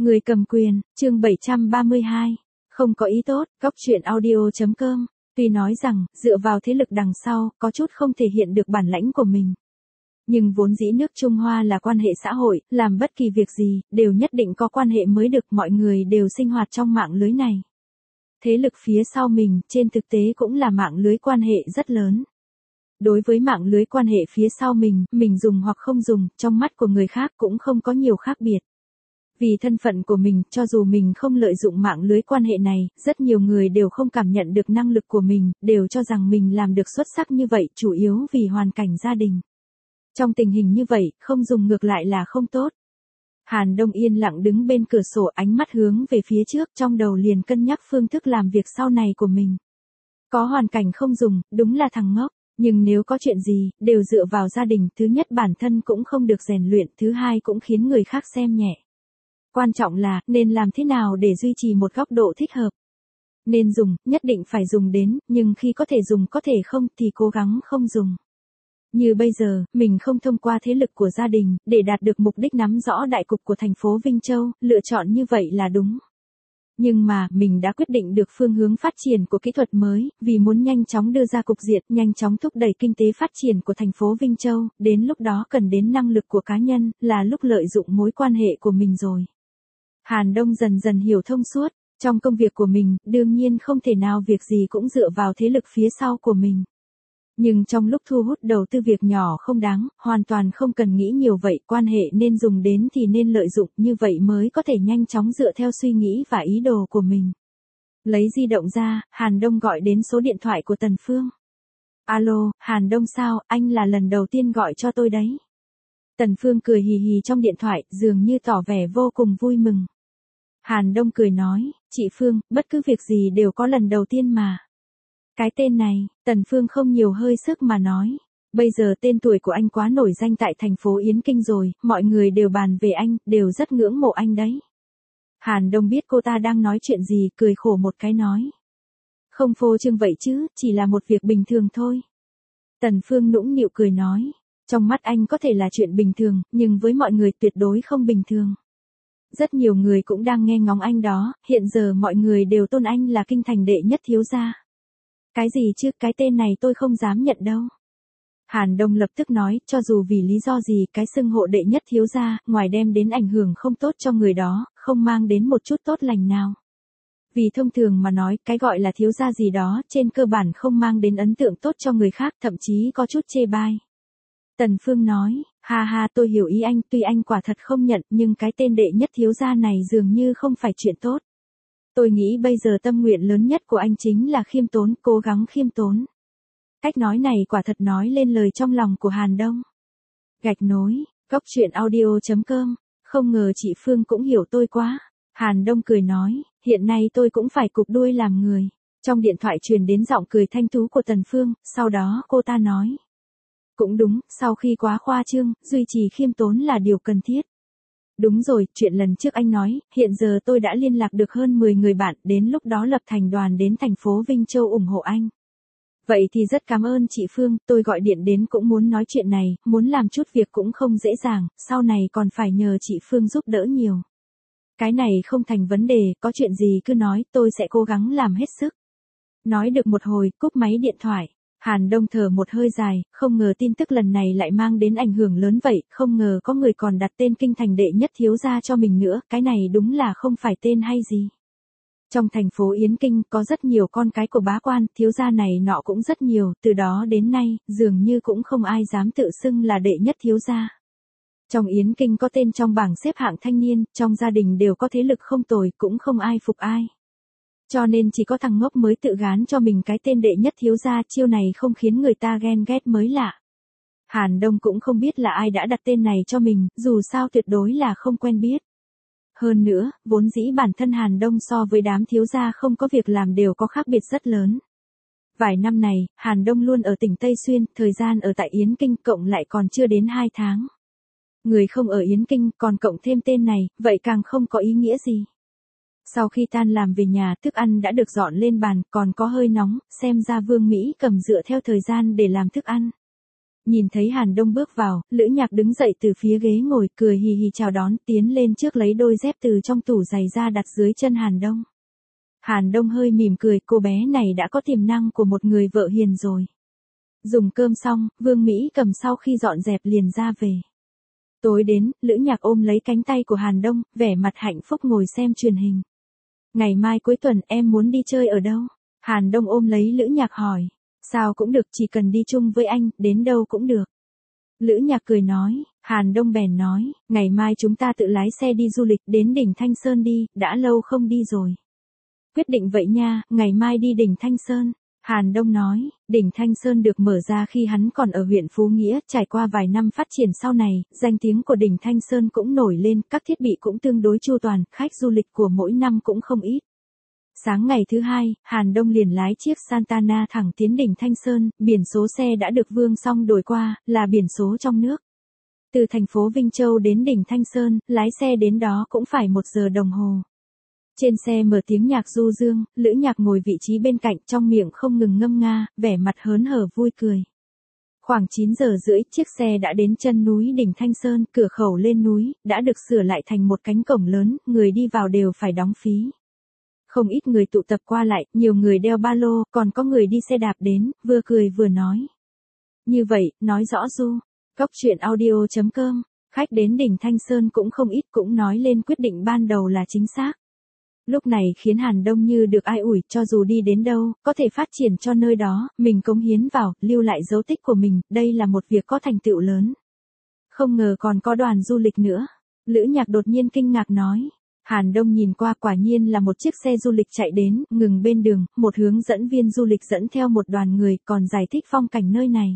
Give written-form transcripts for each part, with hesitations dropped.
Người cầm quyền, chương 732. Không có ý tốt, góc truyện audio.com. Tuy nói rằng, dựa vào thế lực đằng sau, có chút không thể hiện được bản lãnh của mình. Nhưng vốn dĩ nước Trung Hoa là quan hệ xã hội, làm bất kỳ việc gì, đều nhất định có quan hệ mới được, mọi người đều sinh hoạt trong mạng lưới này. Thế lực phía sau mình, trên thực tế cũng là mạng lưới quan hệ rất lớn. Đối với mạng lưới quan hệ phía sau mình dùng hoặc không dùng, trong mắt của người khác cũng không có nhiều khác biệt. Vì thân phận của mình, cho dù mình không lợi dụng mạng lưới quan hệ này, rất nhiều người đều không cảm nhận được năng lực của mình, đều cho rằng mình làm được xuất sắc như vậy, chủ yếu vì hoàn cảnh gia đình. Trong tình hình như vậy, không dùng ngược lại là không tốt. Hàn Đông yên lặng đứng bên cửa sổ, ánh mắt hướng về phía trước, trong đầu liền cân nhắc phương thức làm việc sau này của mình. Có hoàn cảnh không dùng, đúng là thằng ngốc. Nhưng nếu có chuyện gì, đều dựa vào gia đình, thứ nhất bản thân cũng không được rèn luyện, thứ hai cũng khiến người khác xem nhẹ. Quan trọng là, nên làm thế nào để duy trì một góc độ thích hợp. Nên dùng, nhất định phải dùng đến, nhưng khi có thể dùng có thể không, thì cố gắng không dùng. Như bây giờ, mình không thông qua thế lực của gia đình, để đạt được mục đích nắm rõ đại cục của thành phố Vinh Châu, lựa chọn như vậy là đúng. Nhưng mà, mình đã quyết định được phương hướng phát triển của kỹ thuật mới, vì muốn nhanh chóng đưa ra cục diện, nhanh chóng thúc đẩy kinh tế phát triển của thành phố Vinh Châu, đến lúc đó cần đến năng lực của cá nhân, là lúc lợi dụng mối quan hệ của mình rồi. Hàn Đông dần dần hiểu thông suốt, trong công việc của mình, đương nhiên không thể nào việc gì cũng dựa vào thế lực phía sau của mình. Nhưng trong lúc thu hút đầu tư việc nhỏ không đáng, hoàn toàn không cần nghĩ nhiều vậy, quan hệ nên dùng đến thì nên lợi dụng, như vậy mới có thể nhanh chóng dựa theo suy nghĩ và ý đồ của mình. Lấy di động ra, Hàn Đông gọi đến số điện thoại của Tần Phương. Alo, Hàn Đông sao, anh là lần đầu tiên gọi cho tôi đấy. Tần Phương cười hì hì trong điện thoại, dường như tỏ vẻ vô cùng vui mừng. Hàn Đông cười nói, chị Phương, bất cứ việc gì đều có lần đầu tiên mà. Cái tên này, Tần Phương không nhiều hơi sức mà nói. Bây giờ tên tuổi của anh quá nổi danh tại thành phố Yến Kinh rồi, mọi người đều bàn về anh, đều rất ngưỡng mộ anh đấy. Hàn Đông biết cô ta đang nói chuyện gì, cười khổ một cái nói. Không phô trương vậy chứ, chỉ là một việc bình thường thôi. Tần Phương nũng nịu cười nói. Trong mắt anh có thể là chuyện bình thường, nhưng với mọi người tuyệt đối không bình thường. Rất nhiều người cũng đang nghe ngóng anh đó, hiện giờ mọi người đều tôn anh là kinh thành đệ nhất thiếu gia. Cái gì chứ, cái tên này tôi không dám nhận đâu. Hàn Đông lập tức nói, cho dù vì lý do gì, cái xưng hộ đệ nhất thiếu gia, ngoài đem đến ảnh hưởng không tốt cho người đó, không mang đến một chút tốt lành nào. Vì thông thường mà nói, cái gọi là thiếu gia gì đó, trên cơ bản không mang đến ấn tượng tốt cho người khác, thậm chí có chút chê bai. Tần Phương nói, ha ha, tôi hiểu ý anh, tuy anh quả thật không nhận, nhưng cái tên đệ nhất thiếu gia này dường như không phải chuyện tốt. Tôi nghĩ bây giờ tâm nguyện lớn nhất của anh chính là khiêm tốn, cố gắng khiêm tốn. Cách nói này quả thật nói lên lời trong lòng của Hàn Đông. Gạch nối, góc truyện audio.com, không ngờ chị Phương cũng hiểu tôi quá. Hàn Đông cười nói, hiện nay tôi cũng phải cụp đuôi làm người. Trong điện thoại truyền đến giọng cười thanh thú của Tần Phương, sau đó cô ta nói. Cũng đúng, sau khi quá khoa trương, duy trì khiêm tốn là điều cần thiết. Đúng rồi, chuyện lần trước anh nói, hiện giờ tôi đã liên lạc được hơn 10 người bạn, đến lúc đó lập thành đoàn đến thành phố Vinh Châu ủng hộ anh. Vậy thì rất cảm ơn chị Phương, tôi gọi điện đến cũng muốn nói chuyện này, muốn làm chút việc cũng không dễ dàng, sau này còn phải nhờ chị Phương giúp đỡ nhiều. Cái này không thành vấn đề, có chuyện gì cứ nói, tôi sẽ cố gắng làm hết sức. Nói được một hồi, cúp máy điện thoại. Hàn Đông thở một hơi dài, không ngờ tin tức lần này lại mang đến ảnh hưởng lớn vậy, không ngờ có người còn đặt tên kinh thành đệ nhất thiếu gia cho mình nữa, cái này đúng là không phải tên hay gì. Trong thành phố Yến Kinh có rất nhiều con cái của bá quan, thiếu gia này nọ cũng rất nhiều, từ đó đến nay, dường như cũng không ai dám tự xưng là đệ nhất thiếu gia. Trong Yến Kinh có tên trong bảng xếp hạng thanh niên, trong gia đình đều có thế lực không tồi, cũng không ai phục ai. Cho nên chỉ có thằng ngốc mới tự gán cho mình cái tên đệ nhất thiếu gia, chiêu này không khiến người ta ghen ghét mới lạ. Hàn Đông cũng không biết là ai đã đặt tên này cho mình, dù sao tuyệt đối là không quen biết. Hơn nữa, vốn dĩ bản thân Hàn Đông so với đám thiếu gia không có việc làm đều có khác biệt rất lớn. Vài năm này, Hàn Đông luôn ở tỉnh Tây Xuyên, thời gian ở tại Yến Kinh cộng lại còn chưa đến 2 tháng. Người không ở Yến Kinh còn cộng thêm tên này, vậy càng không có ý nghĩa gì. Sau khi tan làm về nhà, thức ăn đã được dọn lên bàn, còn có hơi nóng, xem ra Vương Mỹ cầm dựa theo thời gian để làm thức ăn. Nhìn thấy Hàn Đông bước vào, Lữ Nhạc đứng dậy từ phía ghế ngồi, cười hì hì chào đón, tiến lên trước lấy đôi dép từ trong tủ giày ra đặt dưới chân Hàn Đông. Hàn Đông hơi mỉm cười, cô bé này đã có tiềm năng của một người vợ hiền rồi. Dùng cơm xong, Vương Mỹ Cầm sau khi dọn dẹp liền ra về. Tối đến, Lữ Nhạc ôm lấy cánh tay của Hàn Đông, vẻ mặt hạnh phúc ngồi xem truyền hình. Ngày mai cuối tuần em muốn đi chơi ở đâu? Hàn Đông ôm lấy Lữ Nhạc hỏi. Sao cũng được, chỉ cần đi chung với anh, đến đâu cũng được. Lữ Nhạc cười nói, Hàn Đông bèn nói, ngày mai chúng ta tự lái xe đi du lịch đến đỉnh Thanh Sơn đi, đã lâu không đi rồi. Quyết định vậy nha, ngày mai đi đỉnh Thanh Sơn. Hàn Đông nói, đỉnh Thanh Sơn được mở ra khi hắn còn ở huyện Phú Nghĩa, trải qua vài năm phát triển sau này, danh tiếng của đỉnh Thanh Sơn cũng nổi lên, các thiết bị cũng tương đối chu toàn, khách du lịch của mỗi năm cũng không ít. Sáng ngày thứ hai, Hàn Đông liền lái chiếc Santana thẳng tiến đỉnh Thanh Sơn, biển số xe đã được Vương Song đổi qua, là biển số trong nước. Từ thành phố Vinh Châu đến đỉnh Thanh Sơn, lái xe đến đó cũng phải 1 giờ đồng hồ. Trên xe mở tiếng nhạc du dương, Lữ Nhạc ngồi vị trí bên cạnh, trong miệng không ngừng ngâm nga, vẻ mặt hớn hở vui cười. Khoảng 9 giờ rưỡi, chiếc xe đã đến chân núi đỉnh Thanh Sơn, cửa khẩu lên núi, đã được sửa lại thành một cánh cổng lớn, người đi vào đều phải đóng phí. Không ít người tụ tập qua lại, nhiều người đeo ba lô, còn có người đi xe đạp đến, vừa cười vừa nói. Như vậy, nói rõ du. Cóc truyện audio.com, khách đến đỉnh Thanh Sơn cũng không ít, cũng nói lên quyết định ban đầu là chính xác. Lúc này khiến Hàn Đông như được ai ủi, cho dù đi đến đâu, có thể phát triển cho nơi đó, mình cống hiến vào, lưu lại dấu tích của mình, đây là một việc có thành tựu lớn. Không ngờ còn có đoàn du lịch nữa. Lữ Nhạc đột nhiên kinh ngạc nói. Hàn Đông nhìn qua, quả nhiên là một chiếc xe du lịch chạy đến, ngừng bên đường, một hướng dẫn viên du lịch dẫn theo một đoàn người, còn giải thích phong cảnh nơi này.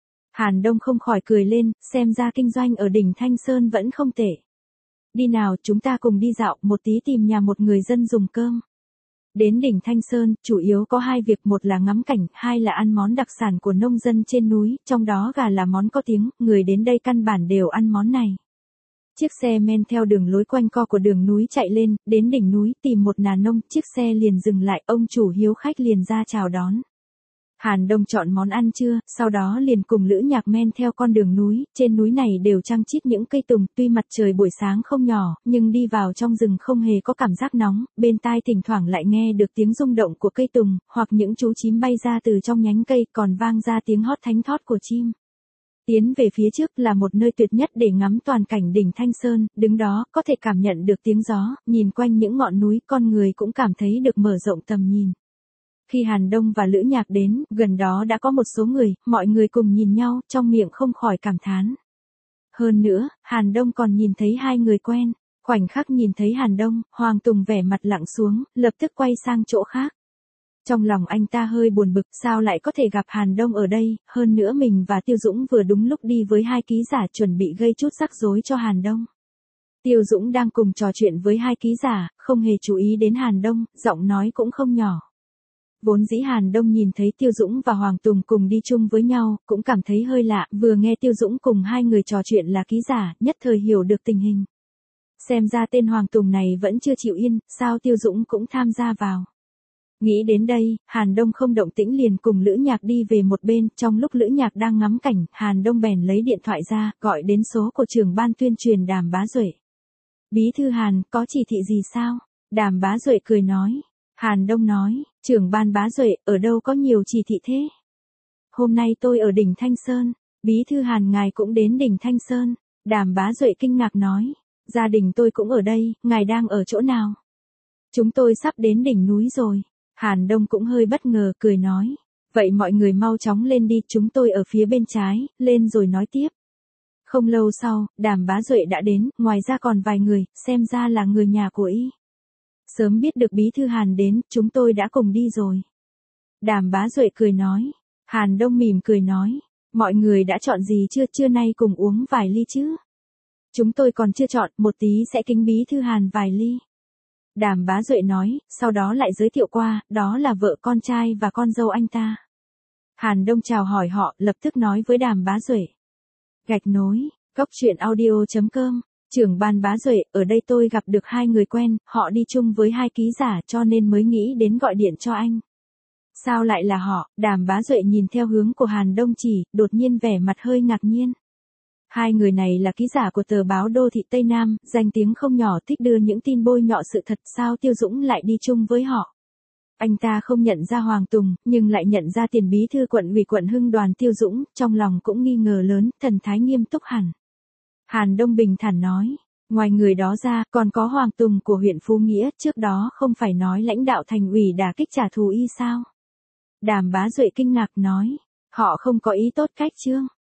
Hàn Đông không khỏi cười lên, xem ra kinh doanh ở đỉnh Thanh Sơn vẫn không tệ. Đi nào, chúng ta cùng đi dạo một tí, tìm nhà một người dân dùng cơm. Đến đỉnh Thanh Sơn, chủ yếu có 2 việc, một là ngắm cảnh, 2 là ăn món đặc sản của nông dân trên núi, trong đó gà là món có tiếng, người đến đây căn bản đều ăn món này. Chiếc xe men theo đường lối quanh co của đường núi chạy lên, đến đỉnh núi, tìm một nà nông, chiếc xe liền dừng lại, ông chủ hiếu khách liền ra chào đón. Hàn Đông chọn món ăn trưa, sau đó liền cùng Lữ Nhạc men theo con đường núi, trên núi này đều chằng chịt những cây tùng, tuy mặt trời buổi sáng không nhỏ, nhưng đi vào trong rừng không hề có cảm giác nóng, bên tai thỉnh thoảng lại nghe được tiếng rung động của cây tùng, hoặc những chú chím bay ra từ trong nhánh cây, còn vang ra tiếng hót thánh thót của chim. Tiến về phía trước là một nơi tuyệt nhất để ngắm toàn cảnh đỉnh Thanh Sơn, đứng đó, có thể cảm nhận được tiếng gió, nhìn quanh những ngọn núi, con người cũng cảm thấy được mở rộng tầm nhìn. Khi Hàn Đông và Lữ Nhạc đến, gần đó đã có một số người, mọi người cùng nhìn nhau, trong miệng không khỏi cảm thán. Hơn nữa, Hàn Đông còn nhìn thấy 2 người quen, khoảnh khắc nhìn thấy Hàn Đông, Hoàng Tùng vẻ mặt lặng xuống, lập tức quay sang chỗ khác. Trong lòng anh ta hơi buồn bực, sao lại có thể gặp Hàn Đông ở đây, hơn nữa mình và Tiêu Dũng vừa đúng lúc đi với 2 ký giả chuẩn bị gây chút rắc rối cho Hàn Đông. Tiêu Dũng đang cùng trò chuyện với 2 ký giả, không hề chú ý đến Hàn Đông, giọng nói cũng không nhỏ. Vốn dĩ Hàn Đông nhìn thấy Tiêu Dũng và Hoàng Tùng cùng đi chung với nhau, cũng cảm thấy hơi lạ, vừa nghe Tiêu Dũng cùng 2 người trò chuyện là ký giả, nhất thời hiểu được tình hình. Xem ra tên Hoàng Tùng này vẫn chưa chịu yên, sao Tiêu Dũng cũng tham gia vào. Nghĩ đến đây, Hàn Đông không động tĩnh liền cùng Lữ Nhạc đi về một bên, trong lúc Lữ Nhạc đang ngắm cảnh, Hàn Đông bèn lấy điện thoại ra, gọi đến số của trưởng ban tuyên truyền Đàm Bá Duệ. Bí thư Hàn, có chỉ thị gì sao? Đàm Bá Duệ cười nói. Hàn Đông nói, trưởng ban Bá Duệ, ở đâu có nhiều chỉ thị thế? Hôm nay tôi ở đỉnh Thanh Sơn, bí thư Hàn ngài cũng đến đỉnh Thanh Sơn. Đàm Bá Duệ kinh ngạc nói, gia đình tôi cũng ở đây, ngài đang ở chỗ nào? Chúng tôi sắp đến đỉnh núi rồi. Hàn Đông cũng hơi bất ngờ, cười nói, vậy mọi người mau chóng lên đi, chúng tôi ở phía bên trái, lên rồi nói tiếp. Không lâu sau, Đàm Bá Duệ đã đến, ngoài ra còn vài người, xem ra là người nhà của y. Sớm biết được bí thư Hàn đến, chúng tôi đã cùng đi rồi. Đàm Bá Duệ cười nói. Hàn Đông mỉm cười nói, mọi người đã chọn gì chưa, trưa nay cùng uống vài ly chứ? Chúng tôi còn chưa chọn, một tí sẽ kính bí thư Hàn vài ly. Đàm Bá Duệ nói, sau đó lại giới thiệu qua, đó là vợ con trai và con dâu anh ta. Hàn Đông chào hỏi họ, lập tức nói với Đàm Bá Duệ. Gạch nối, cóc truyện audio.com, trưởng ban Bá Duệ, ở đây tôi gặp được 2 người quen, họ đi chung với 2 ký giả cho nên mới nghĩ đến gọi điện cho anh. Sao lại là họ? Đàm Bá Duệ nhìn theo hướng của Hàn Đông Chỉ, đột nhiên vẻ mặt hơi ngạc nhiên. Hai người này là ký giả của tờ báo Đô thị Tây Nam, danh tiếng không nhỏ, thích đưa những tin bôi nhọ sự thật, sao Tiêu Dũng lại đi chung với họ? Anh ta không nhận ra Hoàng Tùng, nhưng lại nhận ra tiền bí thư quận ủy quận Hưng Đoàn Tiêu Dũng, trong lòng cũng nghi ngờ lớn, thần thái nghiêm túc hẳn. Hàn Đông bình thản nói, ngoài người đó ra, còn có Hoàng Tùng của huyện Phú Nghĩa, trước đó không phải nói lãnh đạo thành ủy đả kích trả thù y sao? Đàm Bá Duệ kinh ngạc nói, họ không có ý tốt cách chứ?